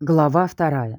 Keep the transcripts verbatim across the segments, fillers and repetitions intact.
Глава вторая.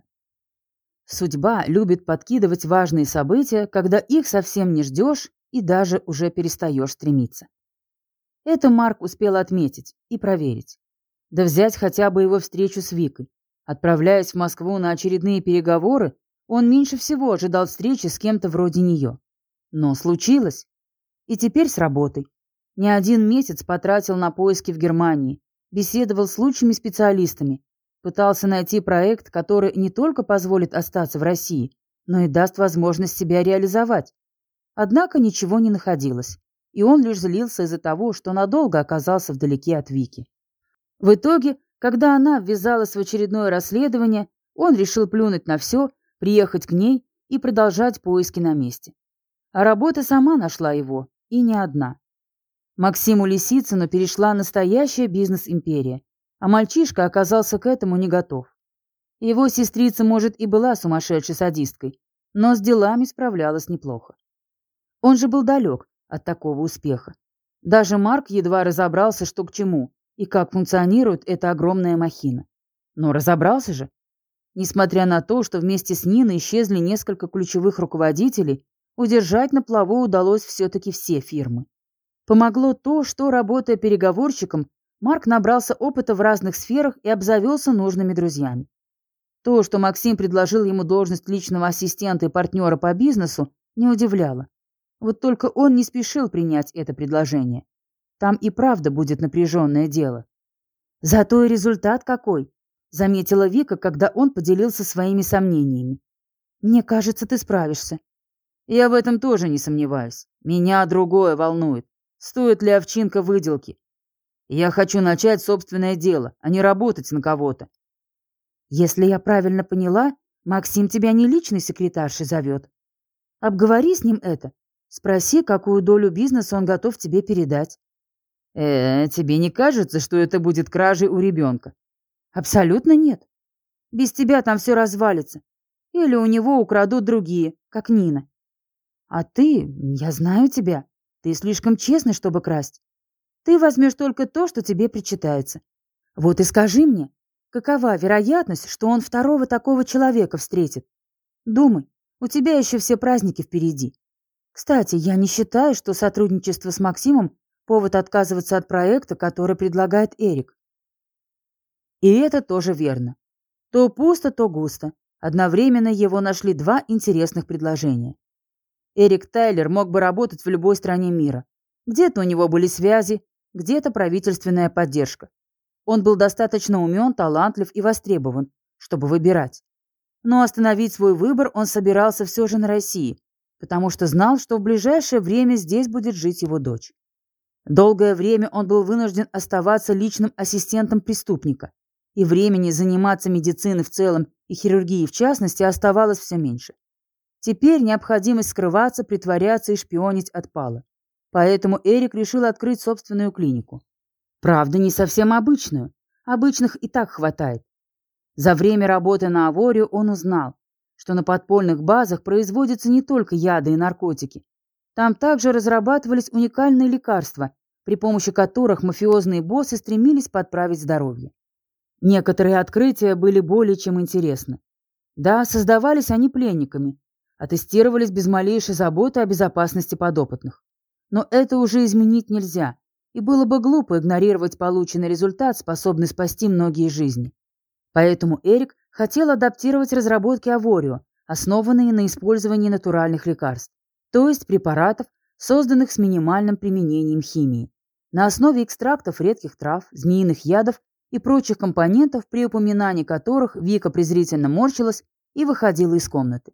Судьба любит подкидывать важные события, когда их совсем не ждешь и даже уже перестаешь стремиться. Это Марк успел отметить и проверить. Да взять хотя бы его встречу с Викой. Отправляясь в Москву на очередные переговоры, он меньше всего ожидал встречи с кем-то вроде нее. Но случилось. И теперь с работой. Не один месяц потратил на поиски в Германии, беседовал с лучшими специалистами, пытался найти проект, который не только позволит остаться в России, но и даст возможность себя реализовать. Однако ничего не находилось, и он лишь злился из-за того, что надолго оказался вдалеке от Вики. В итоге, когда она ввязалась в очередное расследование, он решил плюнуть на все, приехать к ней и продолжать поиски на месте. А работа сама нашла его, и не одна. Максиму Лисицыну перешла настоящая бизнес-империя, а мальчишка оказался к этому не готов. Его сестрица, может, и была сумасшедшей садисткой, но с делами справлялась неплохо. Он же был далек от такого успеха. Даже Марк едва разобрался, что к чему и как функционирует эта огромная махина. Но разобрался же. Несмотря на то, что вместе с Ниной исчезли несколько ключевых руководителей, удержать на плаву удалось все-таки все фирмы. Помогло то, что, работая переговорщиком, Марк набрался опыта в разных сферах и обзавелся нужными друзьями. То, что Максим предложил ему должность личного ассистента и партнера по бизнесу, не удивляло. Вот только он не спешил принять это предложение. Там и правда будет напряженное дело. Зато и результат какой, заметила Вика, когда он поделился своими сомнениями. Мне кажется, ты справишься. Я в этом тоже не сомневаюсь. Меня другое волнует. Стоит ли овчинка выделки? Я хочу начать собственное дело, а не работать на кого-то. Если я правильно поняла, Максим тебя не личной секретаршей зовет. Обговори с ним это. Спроси, какую долю бизнеса он готов тебе передать. Э, тебе не кажется, что это будет кражей у ребенка? Абсолютно нет. Без тебя там все развалится. Или у него украдут другие, как Нина. А ты, я знаю тебя, ты слишком честный, чтобы красть. Ты возьмешь только то, что тебе причитается. Вот и скажи мне, какова вероятность, что он второго такого человека встретит? Думай, у тебя еще все праздники впереди. Кстати, я не считаю, что сотрудничество с Максимом – повод отказываться от проекта, который предлагает Эрик. И это тоже верно. То пусто, то густо. Одновременно его нашли два интересных предложения. Эрик Тайлер мог бы работать в любой стране мира. Где-то у него были связи, где-то правительственная поддержка. Он был достаточно умен, талантлив и востребован, чтобы выбирать. Но остановить свой выбор он собирался все же на России, потому что знал, что в ближайшее время здесь будет жить его дочь. Долгое время он был вынужден оставаться личным ассистентом преступника, и времени заниматься медициной в целом и хирургией в частности оставалось все меньше. Теперь необходимость скрываться, притворяться и шпионить отпала. Поэтому Эрик решил открыть собственную клинику. Правда, не совсем обычную. Обычных и так хватает. За время работы на Аворию он узнал, что на подпольных базах производятся не только яды и наркотики. Там также разрабатывались уникальные лекарства, при помощи которых мафиозные боссы стремились подправить здоровье. Некоторые открытия были более чем интересны. Да, создавались они пленниками, а тестировались без малейшей заботы о безопасности подопытных. Но это уже изменить нельзя, и было бы глупо игнорировать полученный результат, способный спасти многие жизни. Поэтому Эрик хотел адаптировать разработки Аворио, основанные на использовании натуральных лекарств, то есть препаратов, созданных с минимальным применением химии, на основе экстрактов редких трав, змеиных ядов и прочих компонентов, при упоминании которых Вика презрительно морщилась и выходила из комнаты.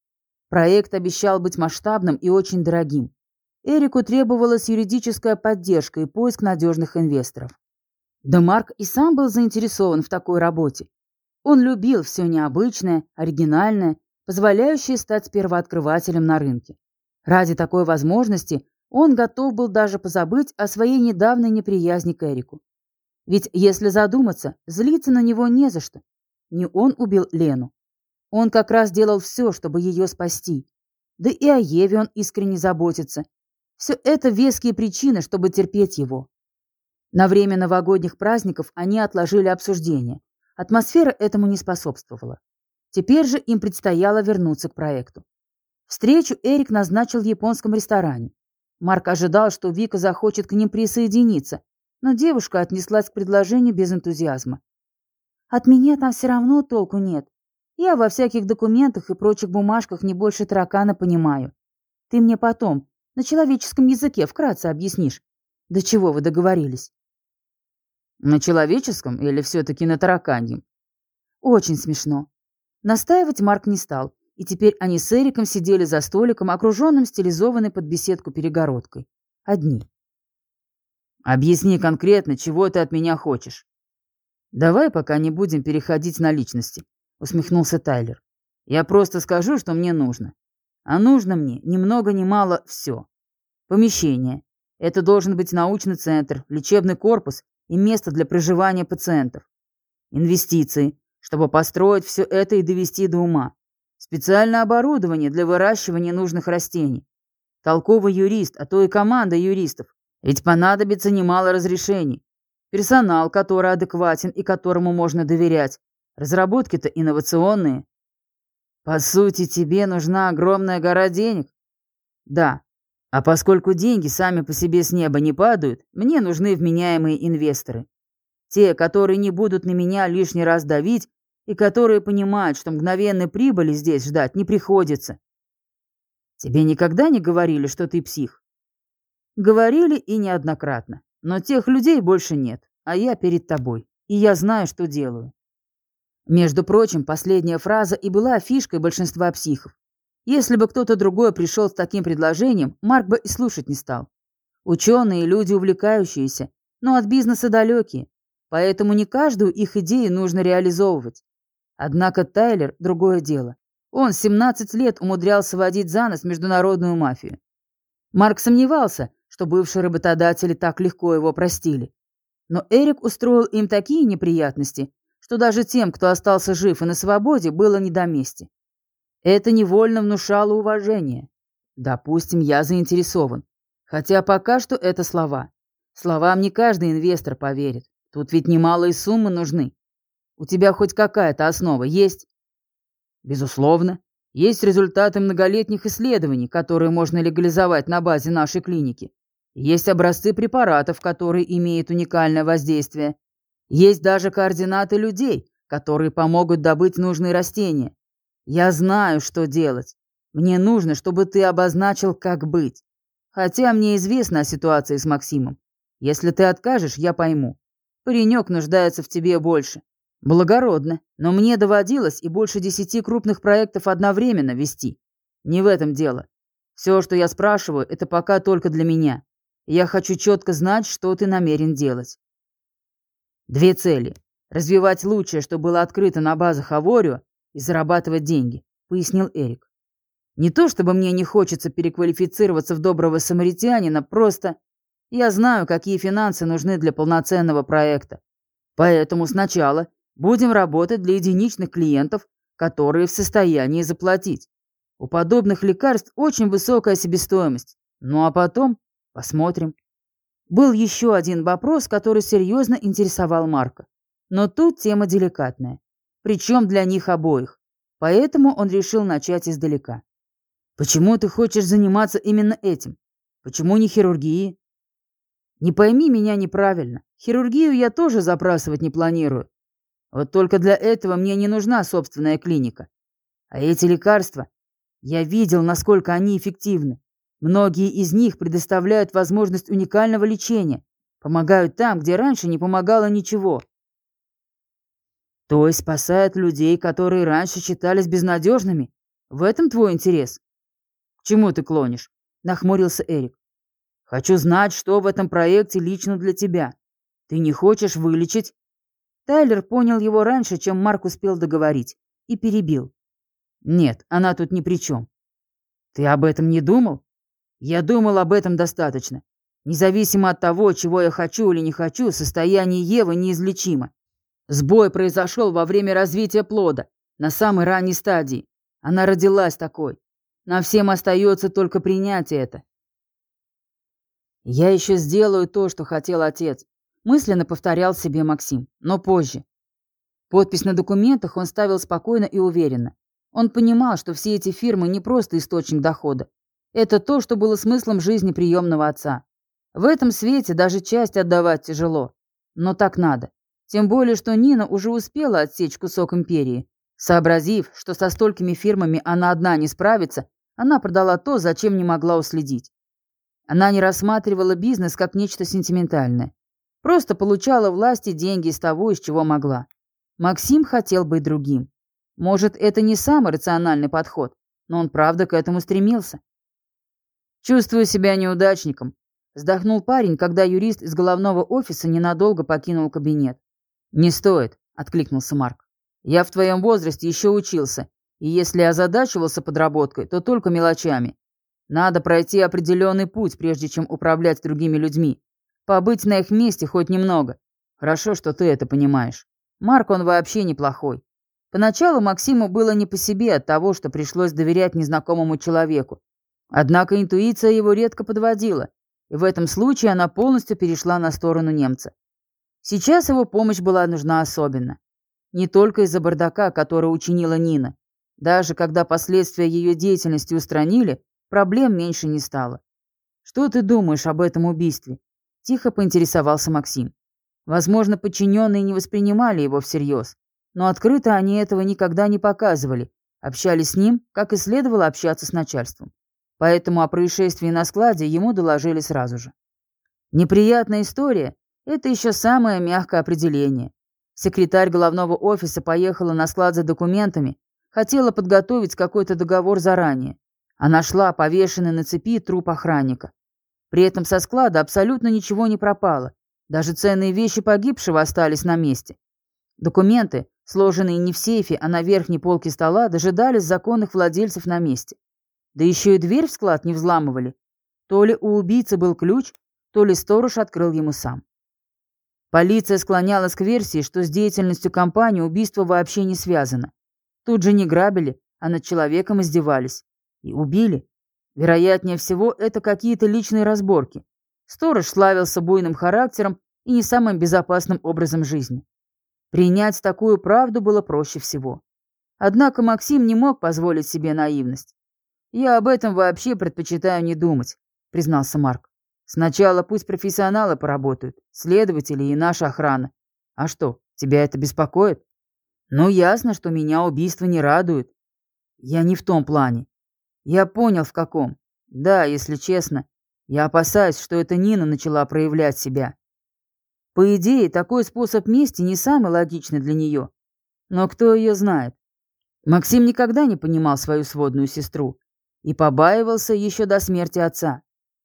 Проект обещал быть масштабным и очень дорогим. Эрику требовалась юридическая поддержка и поиск надежных инвесторов. Да Марк и сам был заинтересован в такой работе. Он любил все необычное, оригинальное, позволяющее стать первооткрывателем на рынке. Ради такой возможности он готов был даже позабыть о своей недавней неприязни к Эрику. Ведь, если задуматься, злиться на него не за что. Не он убил Лену. Он как раз делал все, чтобы ее спасти. Да и о Еве он искренне заботится. Все это веские причины, чтобы терпеть его. На время новогодних праздников они отложили обсуждение, Атмосфера этому не способствовала. Теперь же им предстояло вернуться к проекту. Встречу Эрик назначил в японском ресторане. Марк ожидал, что Вика захочет к ним присоединиться, но девушка отнеслась к предложению без энтузиазма. «От меня там все равно толку нет. Я во всяких документах и прочих бумажках не больше таракана понимаю. Ты мне потом на человеческом языке вкратце объяснишь, до чего вы договорились». «На человеческом или все-таки на тараканьем?» Очень смешно. Настаивать Марк не стал, и теперь они с Эриком сидели за столиком, окруженным стилизованной под беседку перегородкой. Одни. «Объясни конкретно, чего ты от меня хочешь». «Давай пока не будем переходить на личности», — усмехнулся Тайлер. «Я просто скажу, что мне нужно. А нужно мне ни много ни мало все. Помещение. Это должен быть научный центр, лечебный корпус и место для проживания пациентов. Инвестиции, чтобы построить все это и довести до ума. Специальное оборудование для выращивания нужных растений. Толковый юрист, а то и команда юристов. Ведь понадобится немало разрешений. Персонал, который адекватен и которому можно доверять. Разработки-то инновационные. По сути, тебе нужна огромная гора денег? Да. А поскольку деньги сами по себе с неба не падают, мне нужны вменяемые инвесторы. Те, которые не будут на меня лишний раз давить и которые понимают, что мгновенной прибыли здесь ждать не приходится. Тебе никогда не говорили, что ты псих? Говорили и неоднократно. Но тех людей больше нет, а я перед тобой, и я знаю, что делаю. Между прочим, последняя фраза и была фишкой большинства психов. Если бы кто-то другой пришел с таким предложением, Марк бы и слушать не стал. Ученые – люди увлекающиеся, но от бизнеса далекие, поэтому не каждую их идею нужно реализовывать. Однако Тайлер – другое дело. Он семнадцать лет умудрялся водить за нос международную мафию. Марк сомневался, что бывшие работодатели так легко его простили. Но Эрик устроил им такие неприятности, что даже тем, кто остался жив и на свободе, было не до мести. Это невольно внушало уважение. Допустим, я заинтересован. Хотя пока что это слова. Словам не каждый инвестор поверит. Тут ведь немалые суммы нужны. У тебя хоть какая-то основа есть? Безусловно. Есть результаты многолетних исследований, которые можно легализовать на базе нашей клиники. Есть образцы препаратов, которые имеют уникальное воздействие. Есть даже координаты людей, которые помогут добыть нужные растения. Я знаю, что делать. Мне нужно, чтобы ты обозначил, как быть. Хотя мне известно о ситуации с Максимом. Если ты откажешь, я пойму. Паренек нуждается в тебе больше. Благородно, но мне доводилось и больше десяти крупных проектов одновременно вести. Не в этом дело. Все, что я спрашиваю, это пока только для меня. Я хочу четко знать, что ты намерен делать. Две цели. Развивать лучшее, что было открыто на базах Аворио, и зарабатывать деньги, пояснил Эрик. Не то чтобы мне не хочется переквалифицироваться в доброго самаритянина, просто я знаю, какие финансы нужны для полноценного проекта. Поэтому сначала будем работать для единичных клиентов, которые в состоянии заплатить. У подобных лекарств очень высокая себестоимость. Ну а потом посмотрим. Был еще один вопрос, который серьезно интересовал Марка. Но тут тема деликатная. Причем для них обоих. Поэтому он решил начать издалека. Почему ты хочешь заниматься именно этим? Почему не хирургией? Не пойми меня неправильно. Хирургию я тоже забрасывать не планирую. Вот только для этого мне не нужна собственная клиника. А эти лекарства, я видел, насколько они эффективны. Многие из них предоставляют возможность уникального лечения, помогают там, где раньше не помогало ничего. То есть спасают людей, которые раньше считались безнадежными? В этом твой интерес? К чему ты клонишь? Нахмурился Эрик. Хочу знать, что в этом проекте лично для тебя. Ты не хочешь вылечить? Тайлер понял его раньше, чем Марк успел договорить, и перебил. Нет, она тут ни при чем. Ты об этом не думал? Я думал об этом достаточно. Независимо от того, чего я хочу или не хочу, состояние Евы неизлечимо. Сбой произошел во время развития плода, на самой ранней стадии. Она родилась такой. Нам всем остается только принять это. Я еще сделаю то, что хотел отец, мысленно повторял себе Максим, но позже. Подпись на документах он ставил спокойно и уверенно. Он понимал, что все эти фирмы не просто источник дохода. Это то, что было смыслом жизни приемного отца. В этом свете даже часть отдавать тяжело. Но так надо. Тем более, что Нина уже успела отсечь кусок империи. Сообразив, что со столькими фирмами она одна не справится, она продала то, зачем не могла уследить. Она не рассматривала бизнес как нечто сентиментальное. Просто получала власть и деньги из того, из чего могла. Максим хотел быть другим. Может, это не самый рациональный подход, но он правда к этому стремился. «Чувствую себя неудачником», — вздохнул парень, когда юрист из головного офиса ненадолго покинул кабинет. «Не стоит», — откликнулся Марк. «Я в твоем возрасте еще учился, и если озадачивался подработкой, то только мелочами. Надо пройти определенный путь, прежде чем управлять другими людьми. Побыть на их месте хоть немного. Хорошо, что ты это понимаешь. Марк, он вообще неплохой». Поначалу Максиму было не по себе от того, что пришлось доверять незнакомому человеку. Однако интуиция его редко подводила, и в этом случае она полностью перешла на сторону немца. Сейчас его помощь была нужна особенно. Не только из-за бардака, который учинила Нина. Даже когда последствия ее деятельности устранили, проблем меньше не стало. «Что ты думаешь об этом убийстве?» – тихо поинтересовался Максим. Возможно, подчиненные не воспринимали его всерьез, но открыто они этого никогда не показывали, общались с ним, как и следовало общаться с начальством. Поэтому о происшествии на складе ему доложили сразу же. Неприятная история – это еще самое мягкое определение. Секретарь головного офиса поехала на склад за документами, хотела подготовить какой-то договор заранее. Она шла повешенный на цепи труп охранника. При этом со склада абсолютно ничего не пропало, даже ценные вещи погибшего остались на месте. Документы, сложенные не в сейфе, а на верхней полке стола, дожидались законных владельцев на месте. Да еще и дверь в склад не взламывали. То ли у убийцы был ключ, то ли сторож открыл ему сам. Полиция склонялась к версии, что с деятельностью компании убийство вообще не связано. Тут же не грабили, а над человеком издевались. И убили. Вероятнее всего, это какие-то личные разборки. Сторож славился буйным характером и не самым безопасным образом жизни. Принять такую правду было проще всего. Однако Максим не мог позволить себе наивность. «Я об этом вообще предпочитаю не думать», — признался Марк. «Сначала пусть профессионалы поработают, следователи и наша охрана. А что, тебя это беспокоит?» «Ну, ясно, что меня убийство не радует. Я не в том плане. Я понял, в каком. Да, если честно, я опасаюсь, что эта Нина начала проявлять себя. По идее, такой способ мести не самый логичный для нее. Но кто ее знает? Максим никогда не понимал свою сводную сестру и побаивался еще до смерти отца.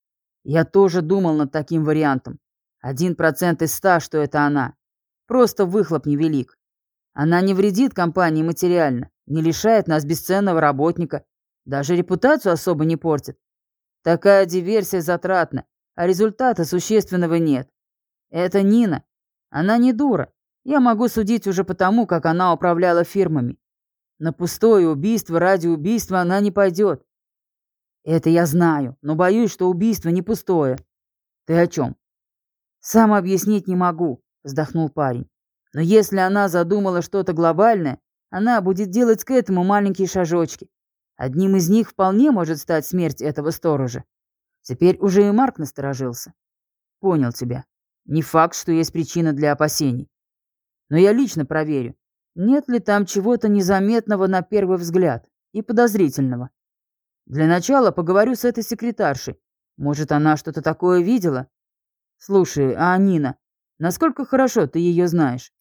Я тоже думал над таким вариантом. Один процент из ста, что это она. Просто выхлоп невелик. Она не вредит компании материально, не лишает нас бесценного работника, даже репутацию особо не портит. Такая диверсия затратна, а результата существенного нет. Это Нина. Она не дура. Я могу судить уже потому, как она управляла фирмами. На пустое убийство ради убийства она не пойдет. Это я знаю, но боюсь, что убийство не пустое. Ты о чем? Сам объяснить не могу, вздохнул парень. Но если она задумала что-то глобальное, она будет делать к этому маленькие шажочки. Одним из них вполне может стать смерть этого сторожа. Теперь уже и Марк насторожился. Понял тебя. Не факт, что есть причина для опасений. Но я лично проверю, нет ли там чего-то незаметного на первый взгляд и подозрительного. Для начала поговорю с этой секретаршей. Может, она что-то такое видела? Слушай, а Нина, насколько хорошо ты ее знаешь?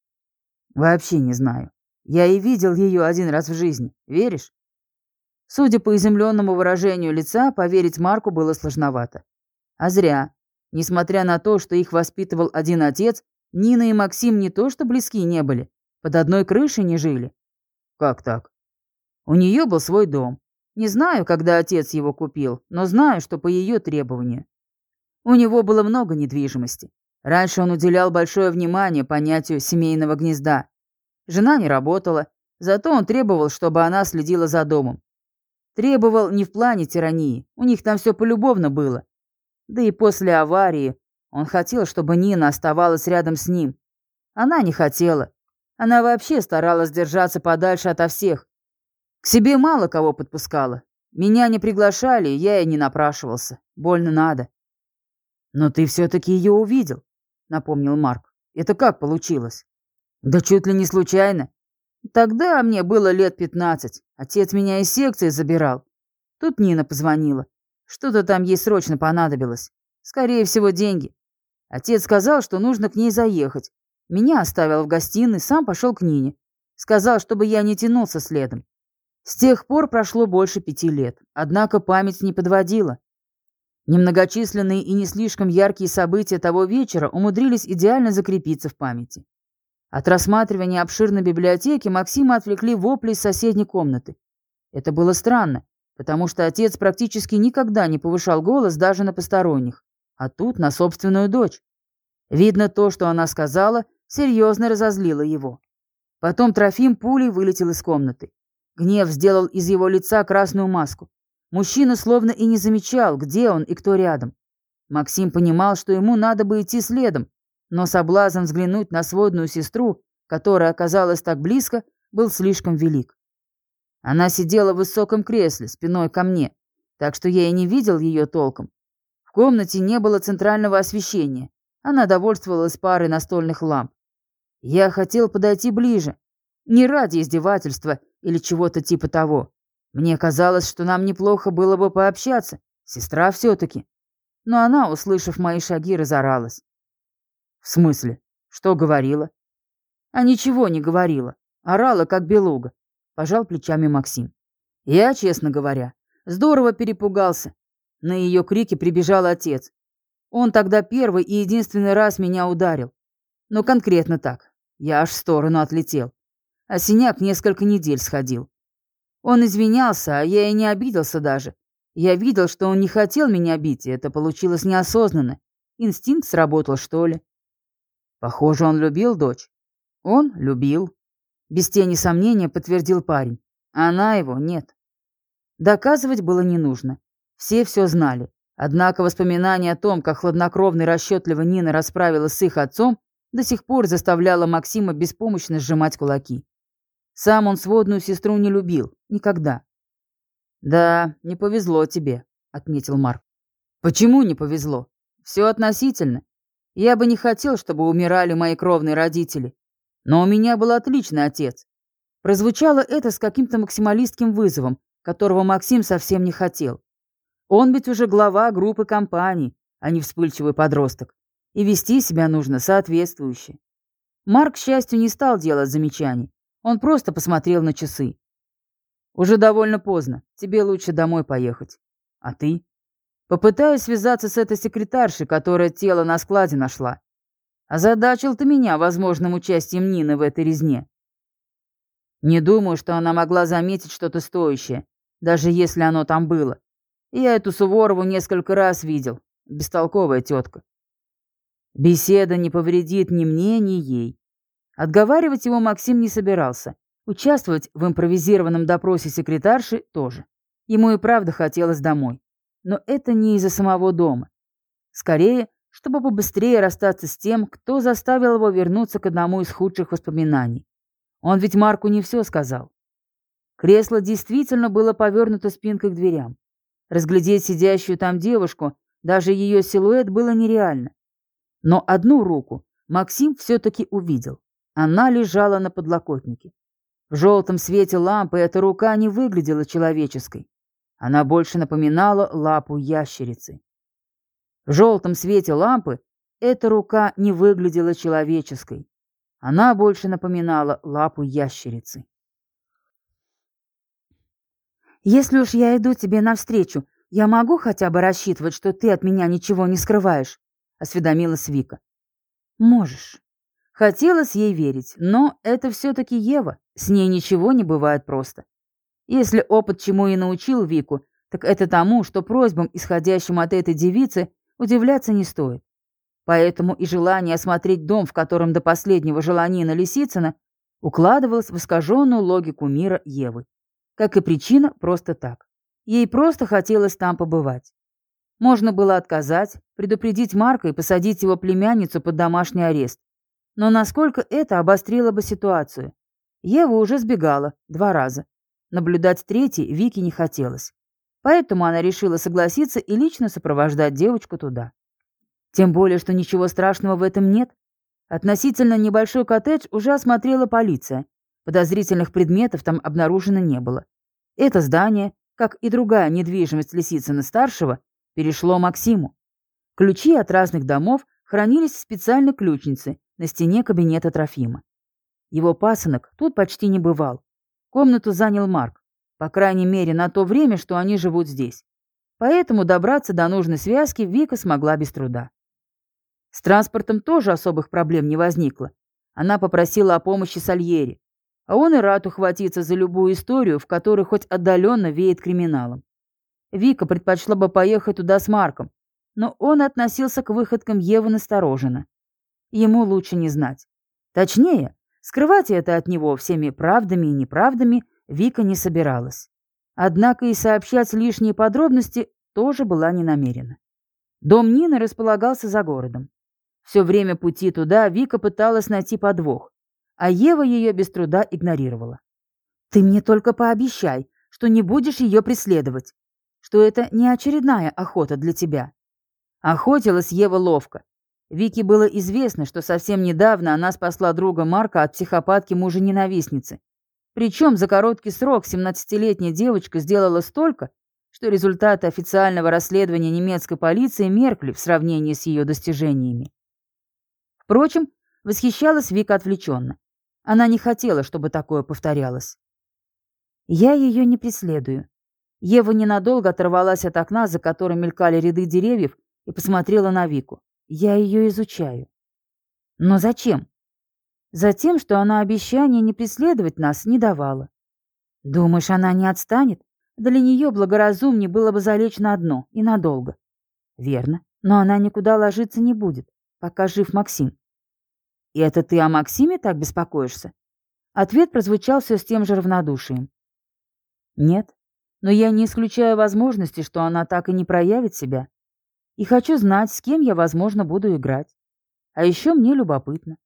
Вообще не знаю. Я и видел ее один раз в жизни. Веришь? Судя по изумленному выражению лица, поверить Марку было сложновато. А зря. Несмотря на то, что их воспитывал один отец, Нина и Максим не то что близки не были, под одной крышей не жили. Как так? У нее был свой дом. Не знаю, когда отец его купил, но знаю, что по ее требованию. У него было много недвижимости. Раньше он уделял большое внимание понятию семейного гнезда. Жена не работала, зато он требовал, чтобы она следила за домом. Требовал не в плане тирании, у них там все полюбовно было. Да и после аварии он хотел, чтобы Нина оставалась рядом с ним. Она не хотела. Она вообще старалась держаться подальше ото всех. К себе мало кого подпускала. Меня не приглашали, я и не напрашивался. Больно надо. Но ты все-таки ее увидел, напомнил Марк. Это как получилось? Да чуть ли не случайно. Тогда мне было лет пятнадцать. Отец меня из секции забирал. Тут Нина позвонила. Что-то там ей срочно понадобилось. Скорее всего, деньги. Отец сказал, что нужно к ней заехать. Меня оставил в гостиной, сам пошел к Нине. Сказал, чтобы я не тянулся следом. С тех пор прошло больше пяти лет, однако память не подводила. Немногочисленные и не слишком яркие события того вечера умудрились идеально закрепиться в памяти. От рассматривания обширной библиотеки Максима отвлекли вопли из соседней комнаты. Это было странно, потому что отец практически никогда не повышал голос даже на посторонних, а тут на собственную дочь. Видно, то, что она сказала, серьезно разозлило его. Потом Трофим пулей вылетел из комнаты. Гнев сделал из его лица красную маску. Мужчина словно и не замечал, где он и кто рядом. Максим понимал, что ему надо бы идти следом, но соблазн взглянуть на сводную сестру, которая оказалась так близко, был слишком велик. Она сидела в высоком кресле, спиной ко мне, так что я и не видел ее толком. В комнате не было центрального освещения. Она довольствовалась парой настольных ламп. Я хотел подойти ближе. Не ради издевательства или чего-то типа того. Мне казалось, что нам неплохо было бы пообщаться. Сестра все-таки. Но она, услышав мои шаги, разоралась. В смысле? Что говорила? А ничего не говорила. Орала, как белуга. Пожал плечами Максим. Я, честно говоря, здорово перепугался. На ее крики прибежал отец. Он тогда первый и единственный раз меня ударил. Но конкретно так. Я аж в сторону отлетел. А синяк несколько недель сходил. Он извинялся, а я и не обиделся даже. Я видел, что он не хотел меня бить, и это получилось неосознанно. Инстинкт сработал, что ли. Похоже, он любил дочь. Он любил. Без тени сомнения подтвердил парень. Она его нет. Доказывать было не нужно. Все все знали. Однако воспоминание о том, как хладнокровно и расчетливо Нина расправилась с их отцом, до сих пор заставляло Максима беспомощно сжимать кулаки. Сам он сводную сестру не любил. Никогда. «Да, не повезло тебе», — отметил Марк. «Почему не повезло? Все относительно. Я бы не хотел, чтобы умирали мои кровные родители. Но у меня был отличный отец». Прозвучало это с каким-то максималистским вызовом, которого Максим совсем не хотел. Он ведь уже глава группы компаний, а не вспыльчивый подросток. И вести себя нужно соответствующе. Марк, к счастью, не стал делать замечаний. Он просто посмотрел на часы. «Уже довольно поздно. Тебе лучше домой поехать. А ты?» «Попытаюсь связаться с этой секретаршей, которая тело на складе нашла. Озадачил ты меня возможным участием Нины в этой резне. Не думаю, что она могла заметить что-то стоящее, даже если оно там было. Я эту Суворову несколько раз видел. Бестолковая тетка. Беседа не повредит ни мне, ни ей». Отговаривать его Максим не собирался. Участвовать в импровизированном допросе секретарши тоже. Ему и правда хотелось домой. Но это не из-за самого дома. Скорее, чтобы побыстрее расстаться с тем, кто заставил его вернуться к одному из худших воспоминаний. Он ведь Марку не все сказал. Кресло действительно было повернуто спинкой к дверям. Разглядеть сидящую там девушку, даже ее силуэт, было нереально. Но одну руку Максим все-таки увидел. Она лежала на подлокотнике. В желтом свете лампы эта рука не выглядела человеческой. Она больше напоминала лапу ящерицы. В желтом свете лампы эта рука не выглядела человеческой. Она больше напоминала лапу ящерицы. «Если уж я иду тебе навстречу, я могу хотя бы рассчитывать, что ты от меня ничего не скрываешь?» — осведомилась Вика. «Можешь». Хотелось ей верить, но это все-таки Ева, с ней ничего не бывает просто. Если опыт чему и научил Вику, так это тому, что просьбам, исходящим от этой девицы, удивляться не стоит. Поэтому и желание осмотреть дом, в котором до последнего жила Нина Лисицына, укладывалось в искаженную логику мира Евы. Как и причина просто так. Ей просто хотелось там побывать. Можно было отказать, предупредить Марка и посадить его племянницу под домашний арест. Но насколько это обострило бы ситуацию? Ева уже сбегала два раза. Наблюдать третий Вике не хотелось. Поэтому она решила согласиться и лично сопровождать девочку туда. Тем более, что ничего страшного в этом нет. Относительно небольшой коттедж уже осмотрела полиция. Подозрительных предметов там обнаружено не было. Это здание, как и другая недвижимость Лисицына-старшего, перешло Максиму. Ключи от разных домов хранились в специальной ключнице на стене кабинета Трофима. Его пасынок тут почти не бывал. Комнату занял Марк, по крайней мере на то время, что они живут здесь. Поэтому добраться до нужной связки Вика смогла без труда. С транспортом тоже особых проблем не возникло. Она попросила о помощи Сальери, а он и рад ухватиться за любую историю, в которой хоть отдаленно веет криминалом. Вика предпочла бы поехать туда с Марком, но он относился к выходкам Евы настороженно. Ему лучше не знать. Точнее, скрывать это от него всеми правдами и неправдами Вика не собиралась. Однако и сообщать лишние подробности тоже была не намерена. Дом Нины располагался за городом. Все время пути туда Вика пыталась найти подвох, а Ева ее без труда игнорировала. «Ты мне только пообещай, что не будешь ее преследовать, что это не очередная охота для тебя». Охотилась Ева ловко. Вике было известно, что совсем недавно она спасла друга Марка от психопатки мужа-ненавистницы. Причем за короткий срок семнадцатилетняя девочка сделала столько, что результаты официального расследования немецкой полиции меркли в сравнении с ее достижениями. Впрочем, восхищалась Вика отвлеченно. Она не хотела, чтобы такое повторялось. «Я ее не преследую». Ева ненадолго оторвалась от окна, за которым мелькали ряды деревьев, и посмотрела на Вику. «Я ее изучаю». «Но зачем?» «Затем, что она обещание не преследовать нас не давала». «Думаешь, она не отстанет? Для нее благоразумнее было бы залечь на дно и надолго». «Верно, но она никуда ложиться не будет, пока жив Максим». «И это ты о Максиме так беспокоишься?» Ответ прозвучал все с тем же равнодушием. «Нет, но я не исключаю возможности, что она так и не проявит себя. И хочу знать, с кем я, возможно, буду играть. А еще мне любопытно».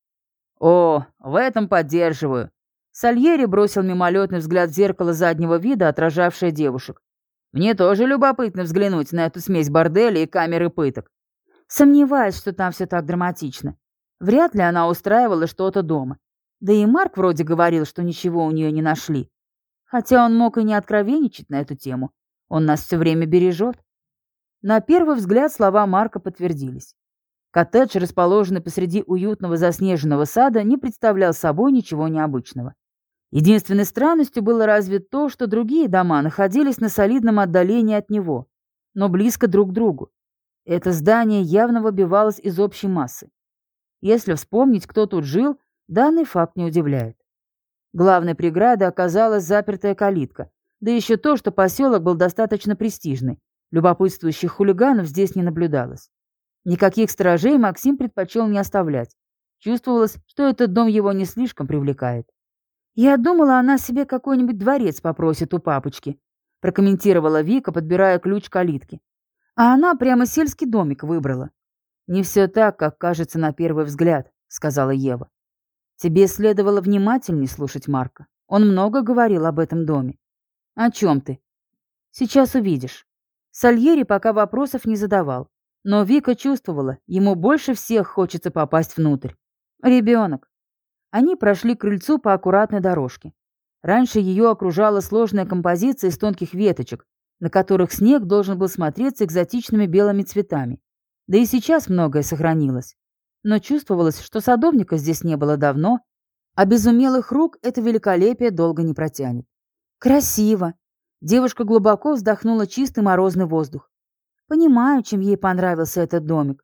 «О, в этом поддерживаю». Сальери бросил мимолетный взгляд в зеркало заднего вида, отражавшее девушек. «Мне тоже любопытно взглянуть на эту смесь борделя и камеры пыток». Сомневаюсь, что там все так драматично. Вряд ли она устраивала что-то дома. Да и Марк вроде говорил, что ничего у нее не нашли. Хотя он мог и не откровенничать на эту тему. Он нас все время бережет. На первый взгляд слова Марка подтвердились. Коттедж, расположенный посреди уютного заснеженного сада, не представлял собой ничего необычного. Единственной странностью было разве то, что другие дома находились на солидном отдалении от него, но близко друг к другу. Это здание явно выбивалось из общей массы. Если вспомнить, кто тут жил, данный факт не удивляет. Главной преградой оказалась запертая калитка, да еще то, что поселок был достаточно престижный. Любопытствующих хулиганов здесь не наблюдалось. Никаких сторожей Максим предпочел не оставлять. Чувствовалось, что этот дом его не слишком привлекает. «Я думала, она себе какой-нибудь дворец попросит у папочки», прокомментировала Вика, подбирая ключ к калитке. «А она прямо сельский домик выбрала». «Не все так, как кажется на первый взгляд», — сказала Ева. «Тебе следовало внимательнее слушать Марка. Он много говорил об этом доме». «О чем ты?» «Сейчас увидишь». Сальери пока вопросов не задавал, но Вика чувствовала, ему больше всех хочется попасть внутрь. Ребенок. Они прошли к крыльцу по аккуратной дорожке. Раньше ее окружала сложная композиция из тонких веточек, на которых снег должен был смотреться экзотичными белыми цветами. Да и сейчас многое сохранилось. Но чувствовалось, что садовника здесь не было давно, а без умелых рук это великолепие долго не протянет. «Красиво!» Девушка глубоко вздохнула чистый морозный воздух. «Понимаю, чем ей понравился этот домик».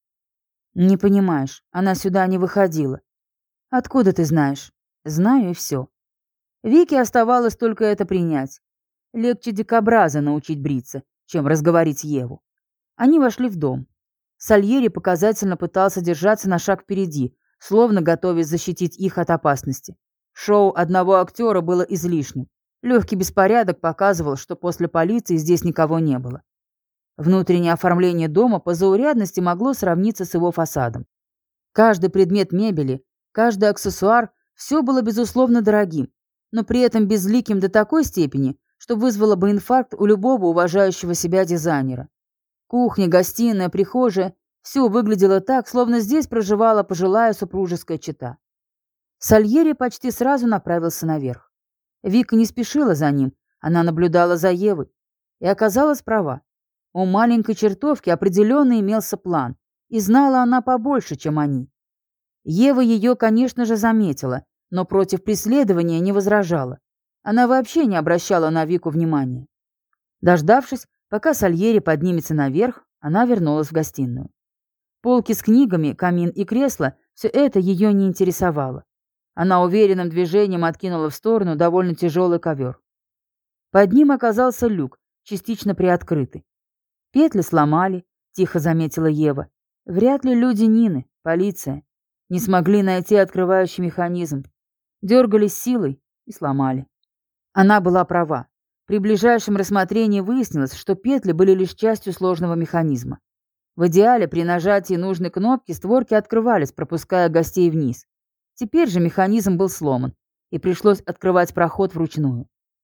«Не понимаешь, она сюда не выходила». «Откуда ты знаешь?» «Знаю и все». Вике оставалось только это принять. Легче дикобраза научить бриться, чем разговорить Еву. Они вошли в дом. Сальери показательно пытался держаться на шаг впереди, словно готовясь защитить их от опасности. Шоу одного актера было излишним. Легкий беспорядок показывал, что после полиции здесь никого не было. Внутреннее оформление дома по заурядности могло сравниться с его фасадом. Каждый предмет мебели, каждый аксессуар – все было, безусловно, дорогим, но при этом безликим до такой степени, что вызвало бы инфаркт у любого уважающего себя дизайнера. Кухня, гостиная, прихожая – все выглядело так, словно здесь проживала пожилая супружеская чета. Сальери почти сразу направился наверх. Вика не спешила за ним, она наблюдала за Евой. И оказалась права. У маленькой чертовки определенно имелся план, и знала она побольше, чем они. Ева ее, конечно же, заметила, но против преследования не возражала. Она вообще не обращала на Вику внимания. Дождавшись, пока Сальери поднимется наверх, она вернулась в гостиную. Полки с книгами, камин и кресло – все это ее не интересовало. Она уверенным движением откинула в сторону довольно тяжелый ковер. Под ним оказался люк, частично приоткрытый. «Петли сломали», – тихо заметила Ева. «Вряд ли люди Нины, полиция, не смогли найти открывающий механизм. Дергались силой и сломали». Она была права. При ближайшем рассмотрении выяснилось, что петли были лишь частью сложного механизма. В идеале при нажатии нужной кнопки створки открывались, пропуская гостей вниз. Теперь же механизм был сломан, и пришлось открывать проход вручную.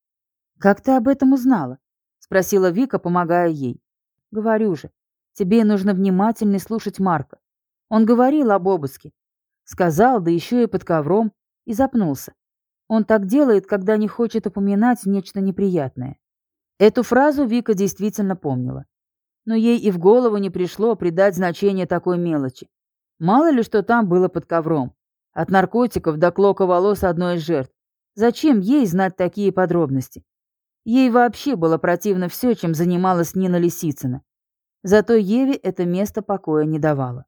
«Как ты об этом узнала?» — спросила Вика, помогая ей. «Говорю же, тебе нужно внимательно слушать Марка. Он говорил об обыске. Сказал, да еще и под ковром, и запнулся. Он так делает, когда не хочет упоминать нечто неприятное». Эту фразу Вика действительно помнила. Но ей и в голову не пришло придать значение такой мелочи. Мало ли что там было под ковром. От наркотиков до клока волос одной из жертв. Зачем ей знать такие подробности? Ей вообще было противно все, чем занималась Нина Лисицына. Зато Еве это место покоя не давало.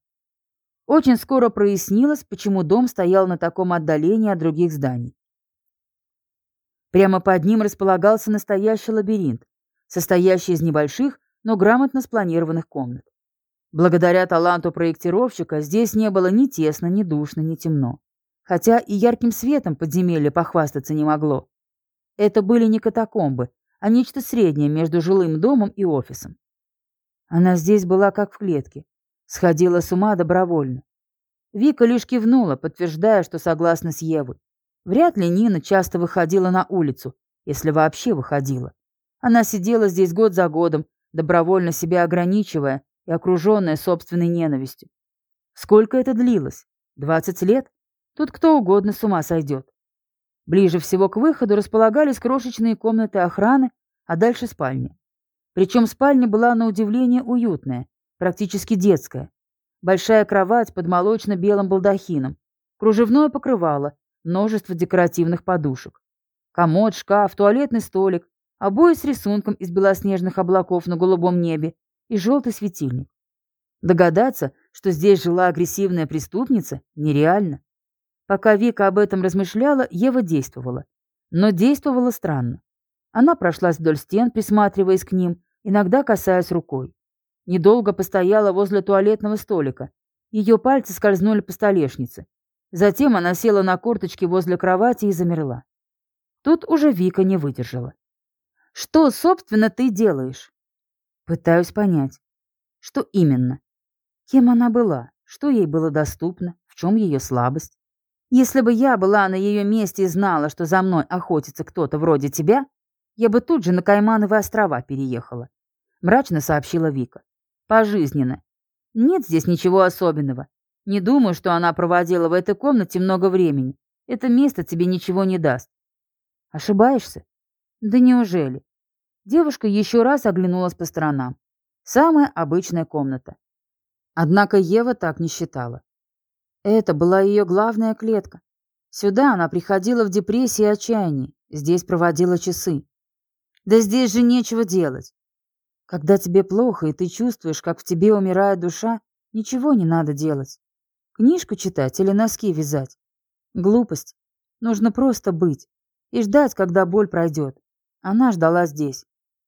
Очень скоро прояснилось, почему дом стоял на таком отдалении от других зданий. Прямо под ним располагался настоящий лабиринт, состоящий из небольших, но грамотно спланированных комнат. Благодаря таланту проектировщика здесь не было ни тесно, ни душно, ни темно. Хотя и ярким светом подземелье похвастаться не могло. Это были не катакомбы, а нечто среднее между жилым домом и офисом. Она здесь была как в клетке, сходила с ума добровольно. Вика лишь кивнула, подтверждая, что согласна с Евой. Вряд ли Нина часто выходила на улицу, если вообще выходила. Она сидела здесь год за годом, добровольно себя ограничивая и окруженная собственной ненавистью. Сколько это длилось? Двадцать лет? Тут кто угодно с ума сойдет. Ближе всего к выходу располагались крошечные комнаты охраны, а дальше спальня. Причем спальня была на удивление уютная, практически детская. Большая кровать под молочно-белым балдахином, кружевное покрывало, множество декоративных подушек. Комод, шкаф, туалетный столик, обои с рисунком из белоснежных облаков на голубом небе и желтый светильник. Догадаться, что здесь жила агрессивная преступница, нереально. Пока Вика об этом размышляла, Ева действовала. Но действовала странно. Она прошлась вдоль стен, присматриваясь к ним, иногда касаясь рукой. Недолго постояла возле туалетного столика. Ее пальцы скользнули по столешнице. Затем она села на корточки возле кровати и замерла. Тут уже Вика не выдержала. «Что, собственно, ты делаешь?» «Пытаюсь понять. Что именно? Кем она была? Что ей было доступно? В чем ее слабость? Если бы я была на ее месте и знала, что за мной охотится кто-то вроде тебя, я бы тут же на Каймановы острова переехала», — мрачно сообщила Вика. «Пожизненно. Нет здесь ничего особенного. Не думаю, что она проводила в этой комнате много времени. Это место тебе ничего не даст». «Ошибаешься?» «Да неужели?» Девушка еще раз оглянулась по сторонам. Самая обычная комната. Однако Ева так не считала. Это была ее главная клетка. Сюда она приходила в депрессии и отчаянии, здесь проводила часы. Да здесь же нечего делать. Когда тебе плохо, и ты чувствуешь, как в тебе умирает душа, ничего не надо делать. Книжку читать или носки вязать. Глупость. Нужно просто быть и ждать, когда боль пройдет. Она ждала здесь.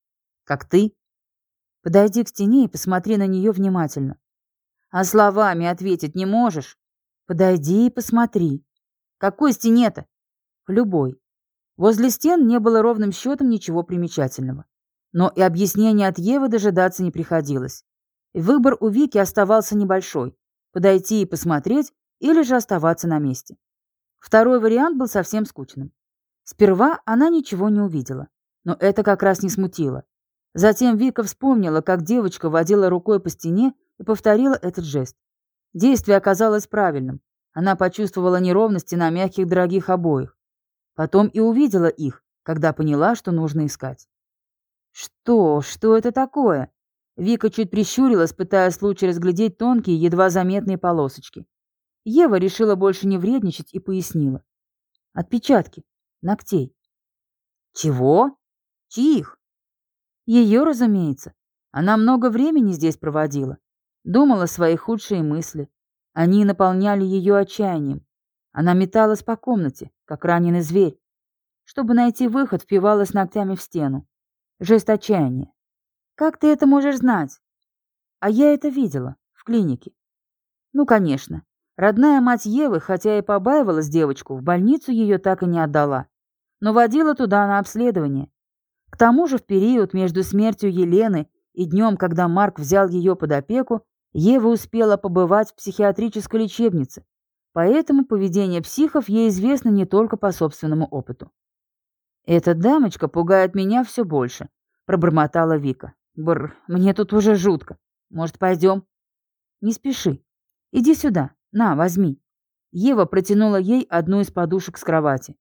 Как ты. Подойди к стене и посмотри на нее внимательно. А словами ответить не можешь? Подойди и посмотри. Какой стене-то? К любой. Возле стен не было ровным счетом ничего примечательного. Но и объяснения от Евы дожидаться не приходилось. Выбор у Вики оставался небольшой. Подойти и посмотреть или же оставаться на месте. Второй вариант был совсем скучным. Сперва она ничего не увидела, но это как раз не смутило. Затем Вика вспомнила, как девочка водила рукой по стене и повторила этот жест. Действие оказалось правильным. Она почувствовала неровности на мягких дорогих обоях. Потом и увидела их, когда поняла, что нужно искать. Что? Что это такое? Вика чуть прищурилась, пытаясь лучше разглядеть тонкие, едва заметные полосочки. Ева решила больше не вредничать и пояснила. Отпечатки. Ногтей. Чего? Чьих? Ее, разумеется. Она много времени здесь проводила. Думала свои худшие мысли. Они наполняли ее отчаянием. Она металась по комнате, как раненый зверь. Чтобы найти выход, впивалась ногтями в стену. Жест отчаяния. Как ты это можешь знать? А я это видела в клинике. Ну, конечно. Родная мать Евы, хотя и побаивалась девочку, в больницу ее так и не отдала, но водила туда на обследование. К тому же в период между смертью Елены и днем, когда Марк взял ее под опеку, Ева успела побывать в психиатрической лечебнице, поэтому поведение психов ей известно не только по собственному опыту. «Эта дамочка пугает меня все больше», — пробормотала Вика. «Бррр, мне тут уже жутко. Может, пойдем?» «Не спеши. Иди сюда. На, возьми». Ева протянула ей одну из подушек с кровати.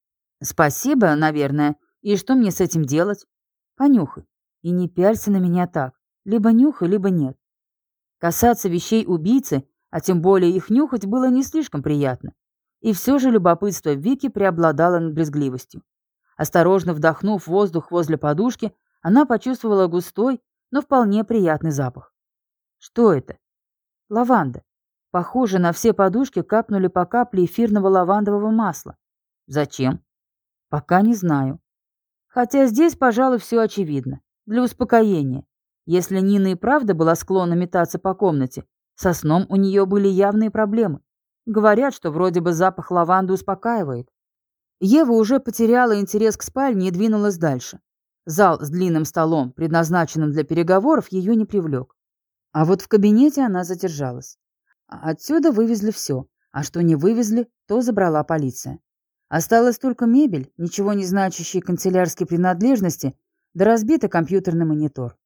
«Спасибо, наверное. И что мне с этим делать?» «Понюхай. И не пялься на меня так. Либо нюхай, либо нет». Касаться вещей убийцы, а тем более их нюхать, было не слишком приятно. И все же любопытство Вики преобладало над брезгливостью. Осторожно вдохнув воздух возле подушки, она почувствовала густой, но вполне приятный запах. Что это? Лаванда. Похоже, на все подушки капнули по капле эфирного лавандового масла. Зачем? Пока не знаю. Хотя здесь, пожалуй, все очевидно. Для успокоения. Если Нина и правда была склонна метаться по комнате, со сном у нее были явные проблемы. Говорят, что вроде бы запах лаванды успокаивает. Ева уже потеряла интерес к спальне и двинулась дальше. Зал с длинным столом, предназначенным для переговоров, ее не привлек. А вот в кабинете она задержалась. Отсюда вывезли все, а что не вывезли, то забрала полиция. Осталась только мебель, ничего не значащие канцелярские принадлежности, да разбитый компьютерный монитор.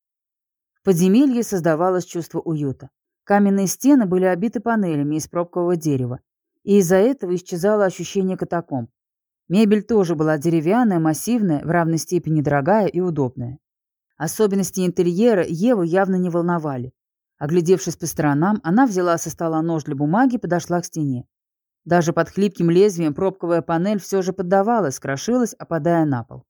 В подземелье создавалось чувство уюта. Каменные стены были обиты панелями из пробкового дерева, и из-за этого исчезало ощущение катакомб. Мебель тоже была деревянная, массивная, в равной степени дорогая и удобная. Особенности интерьера Еву явно не волновали. Оглядевшись по сторонам, она взяла со стола нож для бумаги и подошла к стене. Даже под хлипким лезвием пробковая панель все же поддавалась, крошилась, опадая на пол.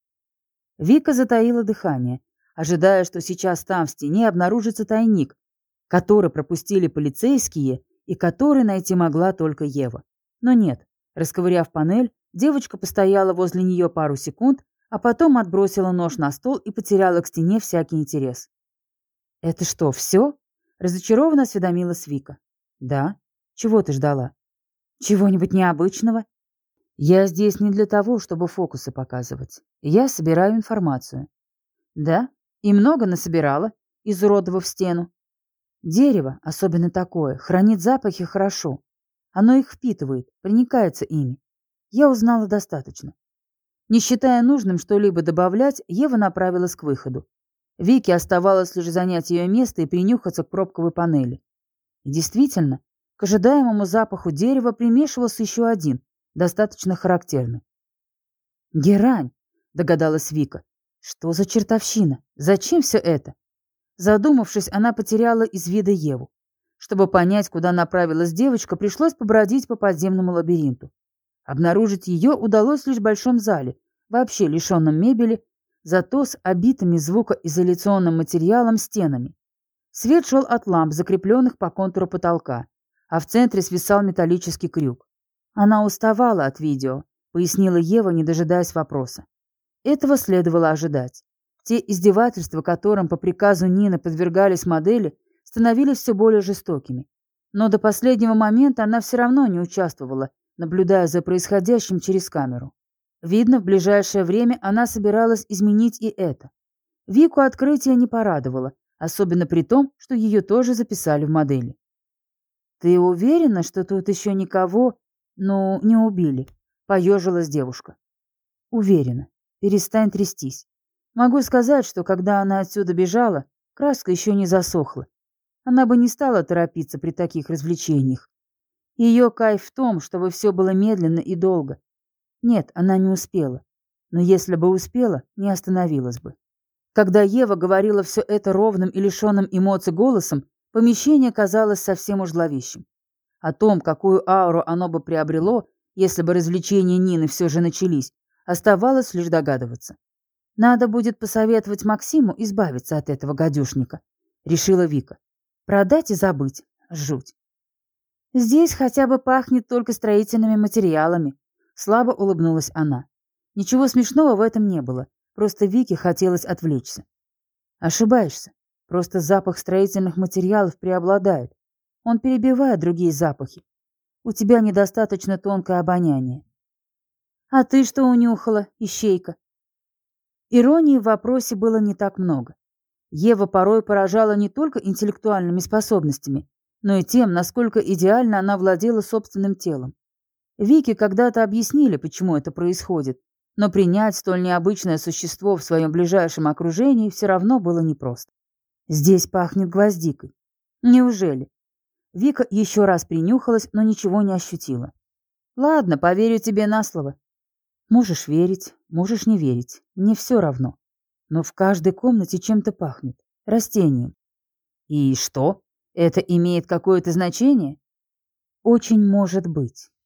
Вика затаила дыхание, ожидая, что сейчас там в стене обнаружится тайник, который пропустили полицейские и который найти могла только Ева. Но нет, расковыряв панель, девочка постояла возле нее пару секунд, а потом отбросила нож на стол и потеряла к стене всякий интерес. «Это что, все?» — разочарованно осведомилась Вика. «Да. Чего ты ждала? Чего-нибудь необычного?» «Я здесь не для того, чтобы фокусы показывать. Я собираю информацию». «Да? И много насобирала, изуродовав стену?» «Дерево, особенно такое, хранит запахи хорошо. Оно их впитывает, проникается ими. Я узнала достаточно». Не считая нужным что-либо добавлять, Ева направилась к выходу. Вике оставалось лишь занять ее место и принюхаться к пробковой панели. И действительно, к ожидаемому запаху дерева примешивался еще один, достаточно характерный. «Герань», — догадалась Вика. «Что за чертовщина? Зачем все это?» Задумавшись, она потеряла из вида Еву. Чтобы понять, куда направилась девочка, пришлось побродить по подземному лабиринту. Обнаружить ее удалось лишь в большом зале, вообще лишенном мебели, зато с обитыми звукоизоляционным материалом стенами. Свет шел от ламп, закрепленных по контуру потолка, а в центре свисал металлический крюк. Она уставала от видео, пояснила Ева, не дожидаясь вопроса. Этого следовало ожидать. Те издевательства, которым по приказу Нины подвергались модели, становились все более жестокими. Но до последнего момента она все равно не участвовала, наблюдая за происходящим через камеру. Видно, в ближайшее время она собиралась изменить и это. Вику открытие не порадовало, особенно при том, что ее тоже записали в модели. «Ты уверена, что тут еще никого, ну, не убили?» — поежилась девушка. «Уверена. Перестань трястись. Могу сказать, что когда она отсюда бежала, краска еще не засохла. Она бы не стала торопиться при таких развлечениях. Ее кайф в том, чтобы все было медленно и долго. Нет, она не успела. Но если бы успела, не остановилась бы». Когда Ева говорила все это ровным и лишенным эмоций голосом, помещение казалось совсем уж зловещим. О том, какую ауру оно бы приобрело, если бы развлечения Нины все же начались, оставалось лишь догадываться. «Надо будет посоветовать Максиму избавиться от этого гадюшника», — решила Вика. «Продать и забыть. Жуть». «Здесь хотя бы пахнет только строительными материалами», — слабо улыбнулась она. Ничего смешного в этом не было. Просто Вике хотелось отвлечься. Ошибаешься. Просто запах строительных материалов преобладает. Он перебивает другие запахи. У тебя недостаточно тонкое обоняние. А ты что унюхала, ищейка? Иронии в вопросе было не так много. Ева порой поражала не только интеллектуальными способностями, но и тем, насколько идеально она владела собственным телом. Вике когда-то объяснили, почему это происходит, но принять столь необычное существо в своем ближайшем окружении все равно было непросто. Здесь пахнет гвоздикой. Неужели? Вика еще раз принюхалась, но ничего не ощутила. Ладно, поверю тебе на слово. Можешь верить, можешь не верить. Мне все равно. Но в каждой комнате чем-то пахнет. Растением. И что? Это имеет какое-то значение? Очень может быть.